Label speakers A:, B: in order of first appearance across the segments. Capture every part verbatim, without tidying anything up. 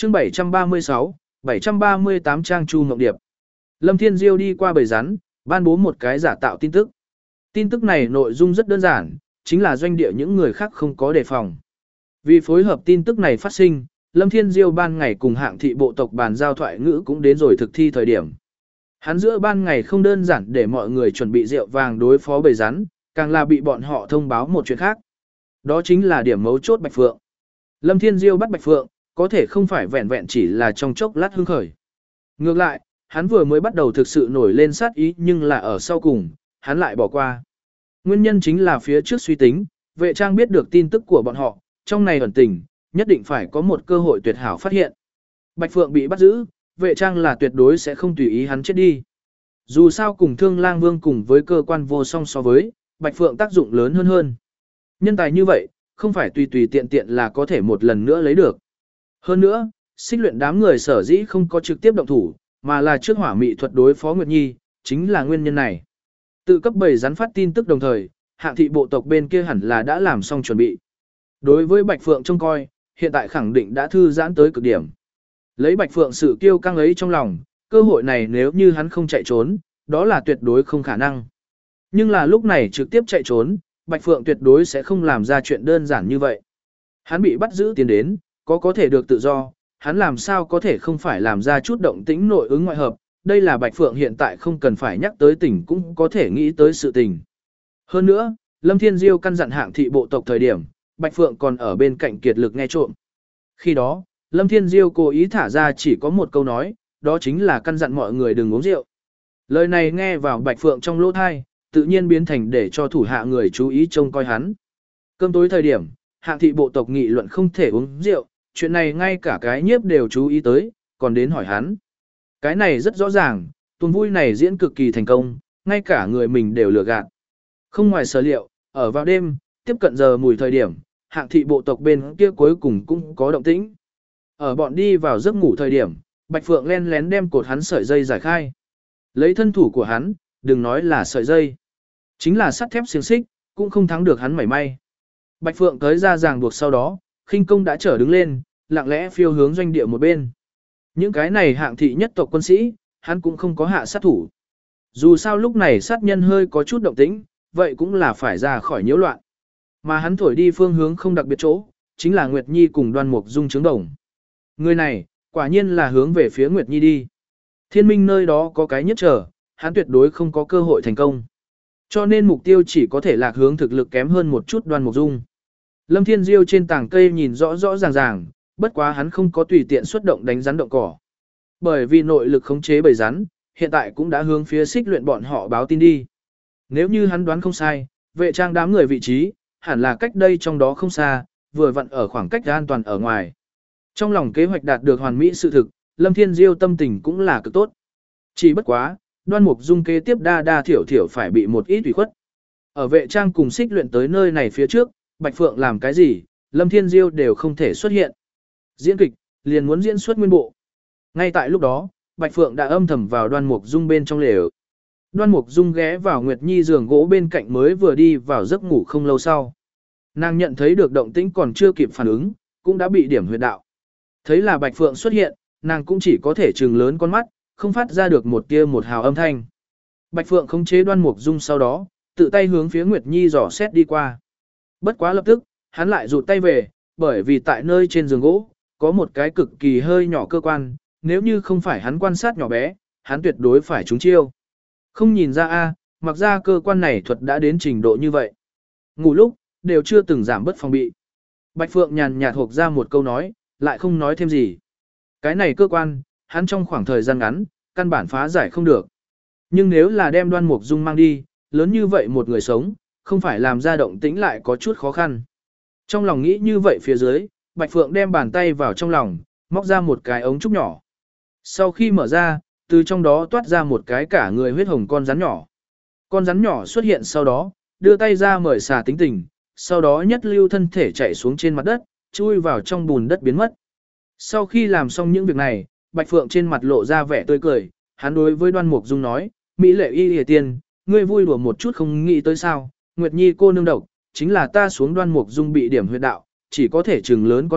A: chương bảy trăm ba mươi sáu, bảy trăm ba mươi tám trang Chu Mộng Điệp. Lâm Thiên Diêu đi qua bầy rắn, ban bố một cái giả tạo tin tức. Tin tức này nội dung rất đơn giản, chính là doanh địa những người khác không có đề phòng. Vì phối hợp tin tức này phát sinh, Lâm Thiên Diêu ban ngày cùng hạng thị bộ tộc bàn giao thoại ngữ cũng đến rồi thực thi thời điểm. Hắn giữa ban ngày không đơn giản để mọi người chuẩn bị rượu vàng đối phó bầy rắn, càng là bị bọn họ thông báo một chuyện khác. Đó chính là điểm mấu chốt Bạch Phượng. Lâm Thiên Diêu bắt Bạch Phượng, có thể không phải vẹn vẹn chỉ là trong chốc lát hưng khởi. Ngược lại, hắn vừa mới bắt đầu thực sự nổi lên sát ý nhưng là ở sau cùng, hắn lại bỏ qua. Nguyên nhân chính là phía trước suy tính, vệ trang biết được tin tức của bọn họ, trong này ẩn tình, nhất định phải có một cơ hội tuyệt hảo phát hiện. Bạch Phượng bị bắt giữ, vệ trang là tuyệt đối sẽ không tùy ý hắn chết đi. Dù sao cùng Thương Lang Vương cùng với cơ quan vô song so với, Bạch Phượng tác dụng lớn hơn hơn. Nhân tài như vậy, không phải tùy tùy tiện tiện là có thể một lần nữa lấy được. Hơn nữa, xích luyện đám người sở dĩ không có trực tiếp động thủ, mà là trước hỏa mị thuật đối phó Nguyệt Nhi, chính là nguyên nhân này. Tự cấp bảy rắn phát tin tức đồng thời, hạng thị bộ tộc bên kia hẳn là đã làm xong chuẩn bị. Đối với Bạch Phượng trông coi, hiện tại khẳng định đã thư giãn tới cực điểm. Lấy Bạch Phượng sự kiêu căng ấy trong lòng, cơ hội này nếu như hắn không chạy trốn, đó là tuyệt đối không khả năng. Nhưng là lúc này trực tiếp chạy trốn, Bạch Phượng tuyệt đối sẽ không làm ra chuyện đơn giản như vậy. Hắn bị bắt giữ tiến đến, có có thể được tự do, hắn làm sao có thể không phải làm ra chút động tĩnh nội ứng ngoại hợp, đây là Bạch Phượng hiện tại không cần phải nhắc tới tỉnh cũng có thể nghĩ tới sự tình. Hơn nữa, Lâm Thiên Diêu căn dặn hạng thị bộ tộc thời điểm, Bạch Phượng còn ở bên cạnh kiệt lực nghe trộm. Khi đó, Lâm Thiên Diêu cố ý thả ra chỉ có một câu nói, đó chính là căn dặn mọi người đừng uống rượu. Lời này nghe vào Bạch Phượng trong lỗ thai, tự nhiên biến thành để cho thủ hạ người chú ý trông coi hắn. Cơm tối thời điểm, hạng thị bộ tộc nghị luận không thể uống rượu, chuyện này ngay cả cái nhiếp đều chú ý tới, còn đến hỏi hắn. Cái này rất rõ ràng, tuần vui này diễn cực kỳ thành công, ngay cả người mình đều lừa gạt. Không ngoài sở liệu, ở vào đêm, tiếp cận giờ mùi thời điểm, hạng thị bộ tộc bên kia cuối cùng cũng có động tĩnh. Ở bọn đi vào giấc ngủ thời điểm, Bạch Phượng len lén đem cột hắn sợi dây giải khai. Lấy thân thủ của hắn, đừng nói là sợi dây. Chính là sắt thép xiềng xích, cũng không thắng được hắn mảy may. Bạch Phượng tới ra ràng buộc sau đó, khinh công đã trở đứng lên, lặng lẽ phiêu hướng doanh địa một bên. Những cái này hạng thị nhất tộc quân sĩ, hắn cũng không có hạ sát thủ. Dù sao lúc này sát nhân hơi có chút động tĩnh, vậy cũng là phải ra khỏi nhiễu loạn. Mà hắn thổi đi phương hướng không đặc biệt chỗ, chính là Nguyệt Nhi cùng Đoan Mục Dung trướng đồng. Người này, quả nhiên là hướng về phía Nguyệt Nhi đi. Thiên minh nơi đó có cái nhất trở, hắn tuyệt đối không có cơ hội thành công. Cho nên mục tiêu chỉ có thể lạc hướng thực lực kém hơn một chút Đoan Mục Dung. Lâm Thiên Diêu trên tảng cây nhìn rõ rõ ràng ràng, bất quá hắn không có tùy tiện xuất động đánh rắn động cỏ. Bởi vì nội lực khống chế bầy rắn, hiện tại cũng đã hướng phía xích luyện bọn họ báo tin đi. Nếu như hắn đoán không sai, vệ trang đám người vị trí, hẳn là cách đây trong đó không xa, vừa vặn ở khoảng cách an toàn ở ngoài. Trong lòng kế hoạch đạt được hoàn mỹ sự thực, Lâm Thiên Diêu tâm tình cũng là cực tốt. Chỉ bất quá, Đoan Mục Dung kế tiếp đa đa thiểu thiểu phải bị một ít ủy khuất. Ở vệ trang cùng xích luyện tới nơi này phía trước, Bạch Phượng làm cái gì, Lâm Thiên Diêu đều không thể xuất hiện. Diễn kịch, liền muốn diễn xuất nguyên bộ. Ngay tại lúc đó, Bạch Phượng đã âm thầm vào Đoan Mục Dung bên trong lều. Đoan Mục Dung ghé vào Nguyệt Nhi giường gỗ bên cạnh mới vừa đi vào giấc ngủ không lâu sau. Nàng nhận thấy được động tĩnh còn chưa kịp phản ứng, cũng đã bị điểm huyệt đạo. Thấy là Bạch Phượng xuất hiện, nàng cũng chỉ có thể trừng lớn con mắt, không phát ra được một tia một hào âm thanh. Bạch Phượng khống chế Đoan Mục Dung sau đó, tự tay hướng phía Nguyệt Nhi dò xét đi qua. Bất quá lập tức, hắn lại rụt tay về, bởi vì tại nơi trên giường gỗ, có một cái cực kỳ hơi nhỏ cơ quan, nếu như không phải hắn quan sát nhỏ bé, hắn tuyệt đối phải trúng chiêu. Không nhìn ra a, mặc ra cơ quan này thuật đã đến trình độ như vậy. Ngủ lúc, đều chưa từng giảm bất phòng bị. Bạch Phượng nhàn nhạt hộc ra một câu nói, lại không nói thêm gì. Cái này cơ quan, hắn trong khoảng thời gian ngắn, căn bản phá giải không được. Nhưng nếu là đem Đoan Mục Dung mang đi, lớn như vậy một người sống, không phải làm ra động tĩnh lại có chút khó khăn. Trong lòng nghĩ như vậy phía dưới, Bạch Phượng đem bàn tay vào trong lòng, móc ra một cái ống trúc nhỏ. Sau khi mở ra, từ trong đó toát ra một cái cả người huyết hồng con rắn nhỏ. Con rắn nhỏ xuất hiện sau đó, đưa tay ra mời xà tính tình, sau đó nhất lưu thân thể chạy xuống trên mặt đất, chui vào trong bùn đất biến mất. Sau khi làm xong những việc này, Bạch Phượng trên mặt lộ ra vẻ tươi cười, hắn đối với Đoan Mục Dung nói, Mỹ lệ y hề tiên, ngươi vui đùa một chút không nghĩ tới sao, Nguyệt Nhi cô nương độc, chính là ta xuống Đoan Mục Dung bị điểm huyệt đạo, chỉ có thể trừng lớn con mắt,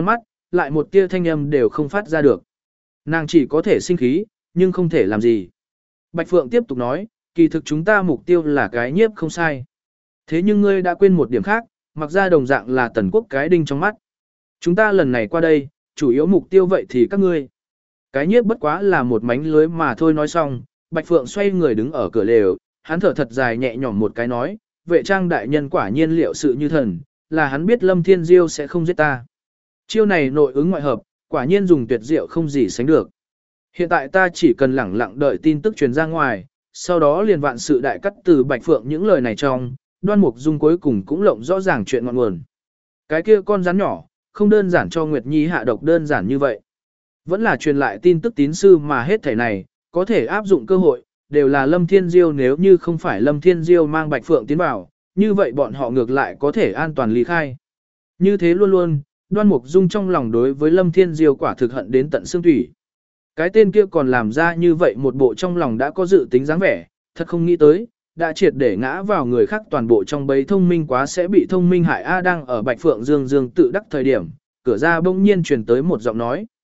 A: lại một tia thanh âm đều không phát ra được. Nàng chỉ có thể sinh khí, nhưng không thể làm gì. Bạch Phượng tiếp tục nói, kỳ thực chúng ta mục tiêu là cái nhiếp không sai. Thế nhưng ngươi đã quên một điểm khác, mặc ra đồng dạng là tần quốc cái đinh trong mắt. Chúng ta lần này qua đây, chủ yếu mục tiêu vậy thì các ngươi. Cái nhiếp bất quá là một mánh lưới mà thôi. Nói xong, Bạch Phượng xoay người đứng ở cửa lều, hắn thở thật dài nhẹ nhõm một cái nói, vệ trang đại nhân quả nhiên liệu sự như thần, là hắn biết Lâm Thiên Diêu sẽ không giết ta. Chiêu này nội ứng ngoại hợp, quả nhiên dùng tuyệt diệu không gì sánh được. Hiện tại ta chỉ cần lẳng lặng đợi tin tức truyền ra ngoài, sau đó liền vạn sự đại cắt từ Bạch Phượng những lời này trong, Đoan Mục Dung cuối cùng cũng lộng rõ ràng chuyện ngọn nguồn. Cái kia con rắn nhỏ, không đơn giản cho Nguyệt Nhi hạ độc đơn giản như vậy. Vẫn là truyền lại tin tức tín sư mà hết thảy này, có thể áp dụng cơ hội, đều là Lâm Thiên Diêu. Nếu như không phải Lâm Thiên Diêu mang Bạch Phượng tiến vào, như vậy bọn họ ngược lại có thể an toàn ly khai. Như thế luôn luôn, Đoan Mục Dung trong lòng đối với Lâm Thiên Diêu quả thực hận đến tận xương thủy. Cái tên kia còn làm ra như vậy một bộ trong lòng đã có dự tính dáng vẻ, thật không nghĩ tới, đã triệt để ngã vào người khác toàn bộ trong bấy thông minh quá sẽ bị thông minh hại. A đang ở Bạch Phượng Dương Dương tự đắc thời điểm, cửa ra bỗng nhiên truyền tới một giọng nói.